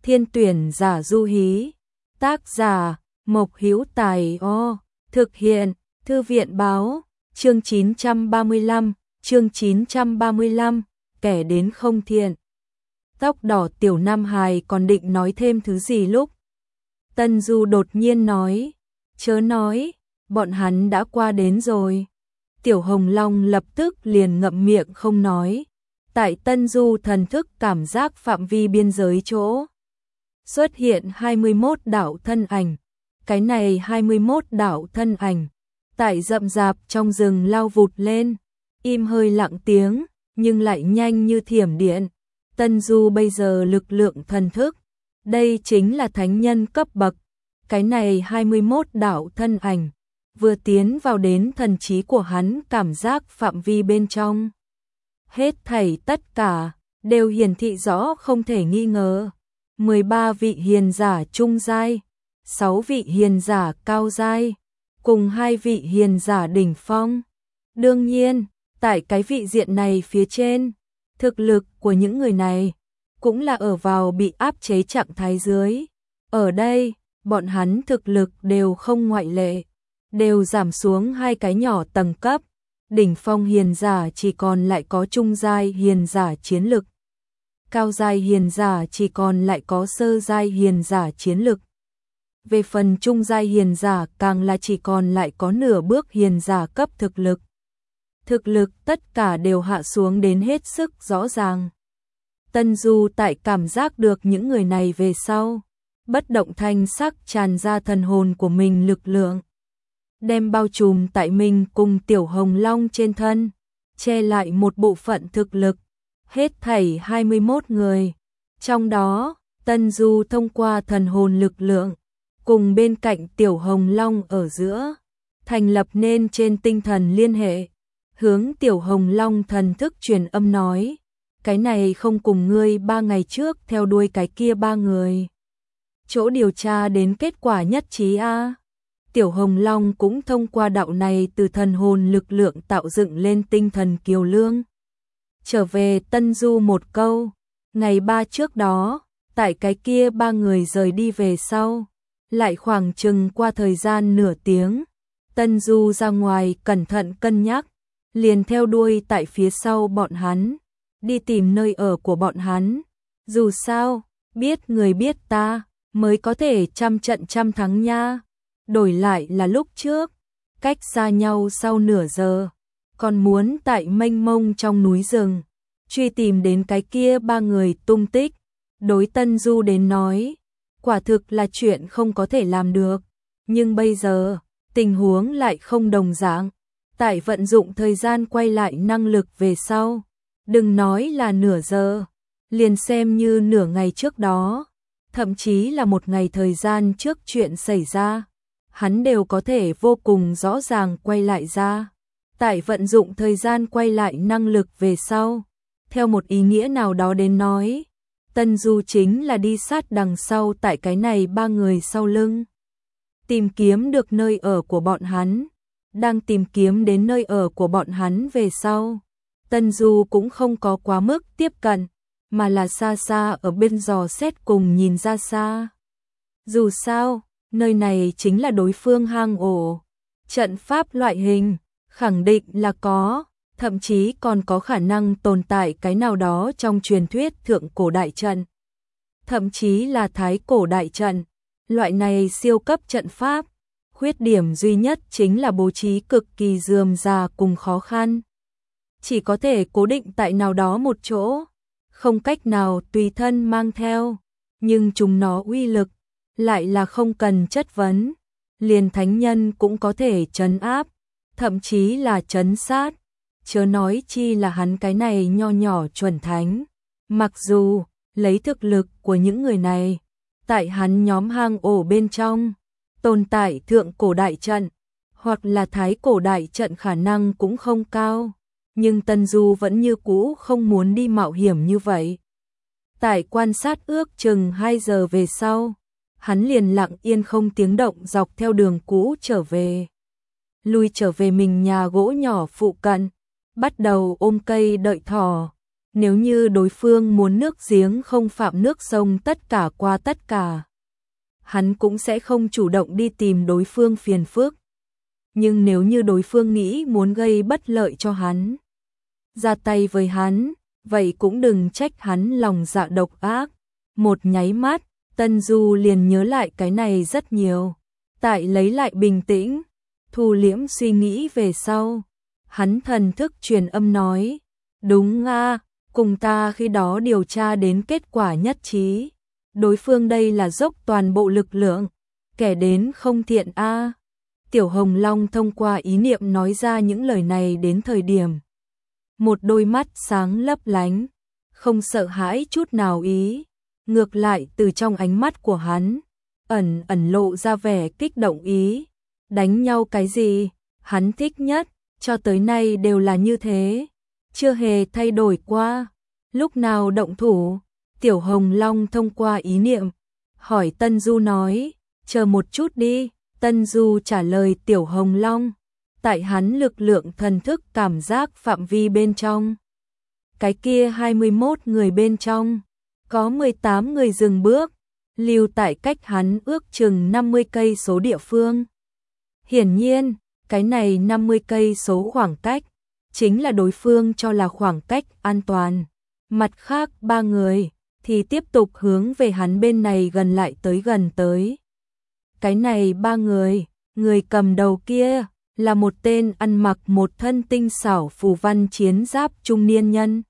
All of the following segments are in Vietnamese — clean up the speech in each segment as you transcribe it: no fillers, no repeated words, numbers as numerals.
Thiên tuyển giả du hí. Tác giả Mộc Hữu Tài. Thực hiện Thư viện báo. Chương 935, chương 935, kẻ đến không thiện. Tóc đỏ tiểu Nam Hài còn định nói thêm thứ gì lúc Tân Du đột nhiên nói, chớ nói, bọn hắn đã qua đến rồi. Tiểu Hồng Long lập tức liền ngậm miệng không nói. Tại Tân Du thần thức cảm giác phạm vi biên giới chỗ xuất hiện 21 đạo thân ảnh. Cái này 21 đạo thân ảnh tại rậm rạp trong rừng lao vụt lên, im hơi lặng tiếng, nhưng lại nhanh như thiểm điện. Tân Du bây giờ lực lượng thần thức, đây chính là thánh nhân cấp bậc. Cái này 21 đạo thân ảnh vừa tiến vào đến thần trí của hắn cảm giác phạm vi bên trong. Hết thảy tất cả đều hiển thị rõ không thể nghi ngờ. 13 vị hiền giả trung giai, 6 vị hiền giả cao giai, cùng 2 vị hiền giả đỉnh phong. Đương nhiên, tại cái vị diện này phía trên, thực lực của những người này cũng là ở vào bị áp chế trạng thái dưới. Ở đây, bọn hắn thực lực đều không ngoại lệ, đều giảm xuống 2 cái nhỏ tầng cấp. Đỉnh phong hiền giả chỉ còn lại có trung giai hiền giả chiến lực, cao giai hiền giả chỉ còn lại có sơ giai hiền giả chiến lực. Về phần trung giai hiền giả càng là chỉ còn lại có nửa bước hiền giả cấp thực lực. Thực lực tất cả đều hạ xuống đến hết sức rõ ràng. Tân Du tại cảm giác được những người này về sau, bất động thanh sắc tràn ra thần hồn của mình lực lượng, đem bao trùm tại mình cùng Tiểu Hồng Long trên thân, che lại một bộ phận thực lực, hết thảy 21 người. Trong đó, Tân Du thông qua thần hồn lực lượng, cùng bên cạnh Tiểu Hồng Long ở giữa, thành lập nên trên tinh thần liên hệ, hướng Tiểu Hồng Long thần thức truyền âm nói, cái này không cùng ngươi 3 ngày trước theo đuôi cái kia 3 người chỗ điều tra đến kết quả nhất trí a. Tiểu Hồng Long cũng thông qua đạo này từ thần hồn lực lượng tạo dựng lên tinh thần kiều lương. Trở về Tân Du một câu, ngày 3 trước đó, tại cái kia 3 người rời đi về sau, lại khoảng chừng qua thời gian nửa tiếng, Tân Du ra ngoài cẩn thận cân nhắc, liền theo đuôi tại phía sau bọn hắn, đi tìm nơi ở của bọn hắn. Dù sao, biết người biết ta, mới có thể trăm trận trăm thắng nha. Đổi lại là lúc trước, cách xa nhau sau nửa giờ, còn muốn tại mênh mông trong núi rừng, truy tìm đến cái kia 3 người tung tích. Đối Tân Du đến nói, quả thực là chuyện không có thể làm được. Nhưng bây giờ, tình huống lại không đồng dạng. Tại vận dụng thời gian quay lại năng lực về sau, đừng nói là nửa giờ, liền xem như nửa ngày trước đó, thậm chí là một ngày thời gian trước chuyện xảy ra, hắn đều có thể vô cùng rõ ràng quay lại ra. Tại vận dụng thời gian quay lại năng lực về sau, theo một ý nghĩa nào đó đến nói, Tân Du chính là đi sát đằng sau tại cái này 3 người sau lưng, tìm kiếm được nơi ở của bọn hắn. Đang tìm kiếm đến nơi ở của bọn hắn về sau, Tân Du cũng không có quá mức tiếp cận, mà là xa xa ở bên dò xét cùng nhìn ra xa. Dù sao, nơi này chính là đối phương hang ổ, trận pháp loại hình, khẳng định là có, thậm chí còn có khả năng tồn tại cái nào đó trong truyền thuyết thượng cổ đại trận, thậm chí là thái cổ đại trận, loại này siêu cấp trận pháp. Khuyết điểm duy nhất chính là bố trí cực kỳ rườm rà cùng khó khăn. Chỉ có thể cố định tại nào đó một chỗ, không cách nào tùy thân mang theo, nhưng chúng nó uy lực lại là không cần chất vấn, liền thánh nhân cũng có thể trấn áp, thậm chí là trấn sát, chớ nói chi là hắn cái này nho nhỏ chuẩn thánh. Mặc dù lấy thực lực của những người này, tại hắn nhóm hang ổ bên trong tồn tại thượng cổ đại trận hoặc là thái cổ đại trận khả năng cũng không cao, nhưng Tân Du vẫn như cũ không muốn đi mạo hiểm như vậy. Tại quan sát ước chừng 2 giờ về sau, hắn liền lặng yên không tiếng động dọc theo đường cũ trở về. Lui trở về mình nhà gỗ nhỏ phụ cận, bắt đầu ôm cây đợi thỏ. Nếu như đối phương muốn nước giếng không phạm nước sông tất cả qua tất cả, hắn cũng sẽ không chủ động đi tìm đối phương phiền phức. Nhưng nếu như đối phương nghĩ muốn gây bất lợi cho hắn, ra tay với hắn, vậy cũng đừng trách hắn lòng dạ độc ác. Một nháy mắt, Tân Du liền nhớ lại cái này rất nhiều. Tại lấy lại bình tĩnh, thu liễm suy nghĩ về sau, hắn thần thức truyền âm nói, đúng a, cùng ta khi đó điều tra đến kết quả nhất trí. Đối phương đây là dốc toàn bộ lực lượng, kẻ đến không thiện a. Tiểu Hồng Long thông qua ý niệm nói ra những lời này đến thời điểm. Một đôi mắt sáng lấp lánh, không sợ hãi chút nào ý. Ngược lại từ trong ánh mắt của hắn, ẩn lộ ra vẻ kích động ý. Đánh nhau cái gì, hắn thích nhất, cho tới nay đều là như thế. Chưa hề thay đổi qua. Lúc nào động thủ, Tiểu Hồng Long thông qua ý niệm, hỏi Tân Du nói, chờ một chút đi. Tân Du trả lời Tiểu Hồng Long, tại hắn lực lượng thần thức cảm giác phạm vi bên trong. Cái kia 21 người bên trong, có 18 người dừng bước, lưu tại cách hắn ước chừng 50 cây số địa phương. Hiển nhiên, cái này 50 cây số khoảng cách, chính là đối phương cho là khoảng cách an toàn. Mặt khác 3 người, thì tiếp tục hướng về hắn bên này gần lại gần tới. Cái này 3 người, người cầm đầu kia, là một tên ăn mặc một thân tinh xảo phù văn chiến giáp trung niên nhân.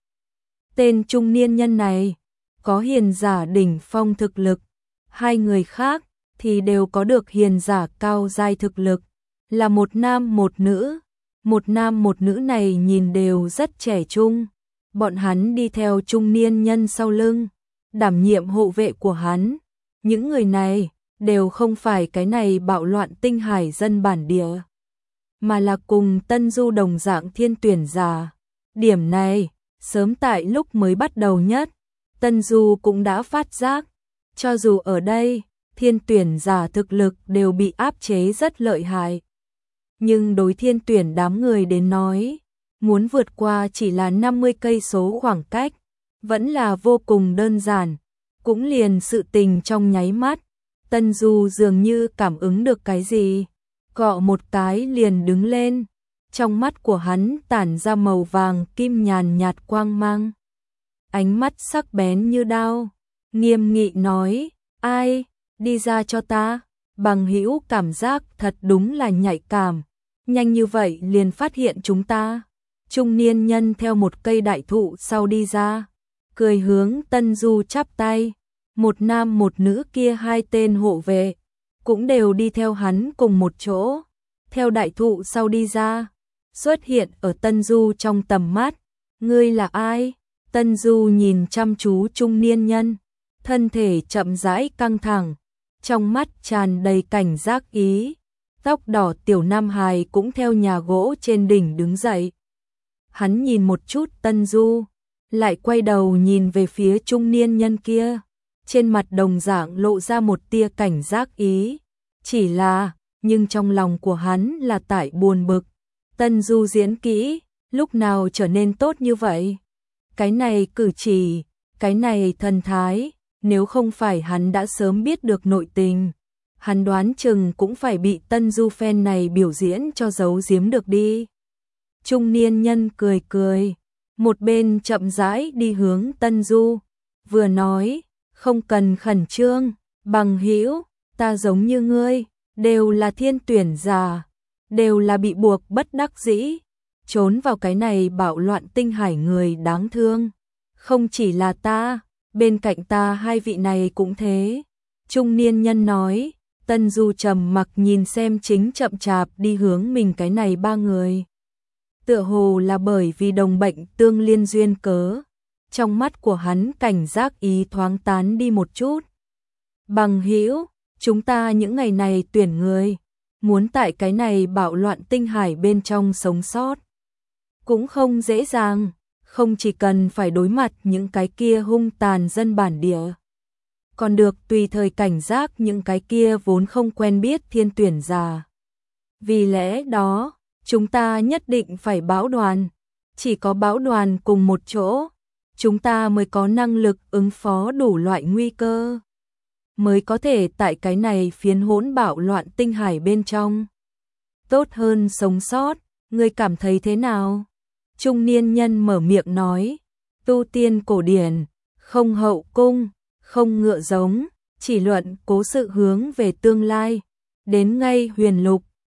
Tên trung niên nhân này, có hiền giả đỉnh phong thực lực, 2 người khác, thì đều có được hiền giả cao giai thực lực, là một nam một nữ. Một nam một nữ này nhìn đều rất trẻ trung, bọn hắn đi theo trung niên nhân sau lưng, đảm nhiệm hộ vệ của hắn. Những người này đều không phải cái này bạo loạn tinh hải dân bản địa, mà là cùng Tân Du đồng dạng thiên tuyển giả. Điểm này, sớm tại lúc mới bắt đầu nhất, Tân Du cũng đã phát giác, cho dù ở đây, thiên tuyển giả thực lực đều bị áp chế rất lợi hại. Nhưng đối thiên tuyển đám người đến nói, muốn vượt qua chỉ là 50 cây số khoảng cách, vẫn là vô cùng đơn giản, cũng liền sự tình trong nháy mắt. Tân Du dường như cảm ứng được cái gì, cọ một cái liền đứng lên, trong mắt của hắn tản ra màu vàng kim nhàn nhạt quang mang. Ánh mắt sắc bén như đao, nghiêm nghị nói, ai, đi ra cho ta. Bằng hữu cảm giác thật đúng là nhạy cảm, nhanh như vậy liền phát hiện chúng ta. Trung niên nhân theo một cây đại thụ sau đi ra, cười hướng Tân Du chắp tay. Một nam một nữ kia 2 tên hộ vệ, cũng đều đi theo hắn cùng một chỗ, theo đại thụ sau đi ra, xuất hiện ở Tân Du trong tầm mắt. Ngươi là ai? Tân Du nhìn chăm chú trung niên nhân, thân thể chậm rãi căng thẳng, trong mắt tràn đầy cảnh giác ý. Tóc đỏ tiểu nam hài cũng theo nhà gỗ trên đỉnh đứng dậy. Hắn nhìn một chút Tân Du, lại quay đầu nhìn về phía trung niên nhân kia. Trên mặt đồng dạng lộ ra một tia cảnh giác ý. Chỉ là, nhưng trong lòng của hắn là tại buồn bực. Tân Du diễn kỹ, lúc nào trở nên tốt như vậy? Cái này cử chỉ, cái này thần thái, nếu không phải hắn đã sớm biết được nội tình, hắn đoán chừng cũng phải bị Tân Du fan này biểu diễn cho giấu giếm được đi. Trung niên nhân cười cười, một bên chậm rãi đi hướng Tân Du, vừa nói, không cần khẩn trương, bằng hữu, ta giống như ngươi, đều là thiên tuyển giả, đều là bị buộc bất đắc dĩ, trốn vào cái này bạo loạn tinh hải người đáng thương. Không chỉ là ta, bên cạnh ta 2 vị này cũng thế. Trung niên nhân nói. Tân Du trầm mặc nhìn xem chính chậm chạp đi hướng mình cái này 3 người. Tựa hồ là bởi vì đồng bệnh tương liên duyên cớ, trong mắt của hắn cảnh giác ý thoáng tán đi một chút. Bằng hữu, chúng ta những ngày này tuyển người, muốn tại cái này bạo loạn tinh hải bên trong sống sót, cũng không dễ dàng, không chỉ cần phải đối mặt những cái kia hung tàn dân bản địa, còn được tùy thời cảnh giác những cái kia vốn không quen biết thiên tuyển giả. Vì lẽ đó, chúng ta nhất định phải bão đoàn, chỉ có bão đoàn cùng một chỗ, chúng ta mới có năng lực ứng phó đủ loại nguy cơ, mới có thể tại cái này phiến hỗn bạo loạn tinh hải bên trong tốt hơn sống sót, ngươi cảm thấy thế nào? Trung niên nhân mở miệng nói, tu tiên cổ điển, không hậu cung, không ngựa giống, chỉ luận cố sự hướng về tương lai, đến ngay huyền lục,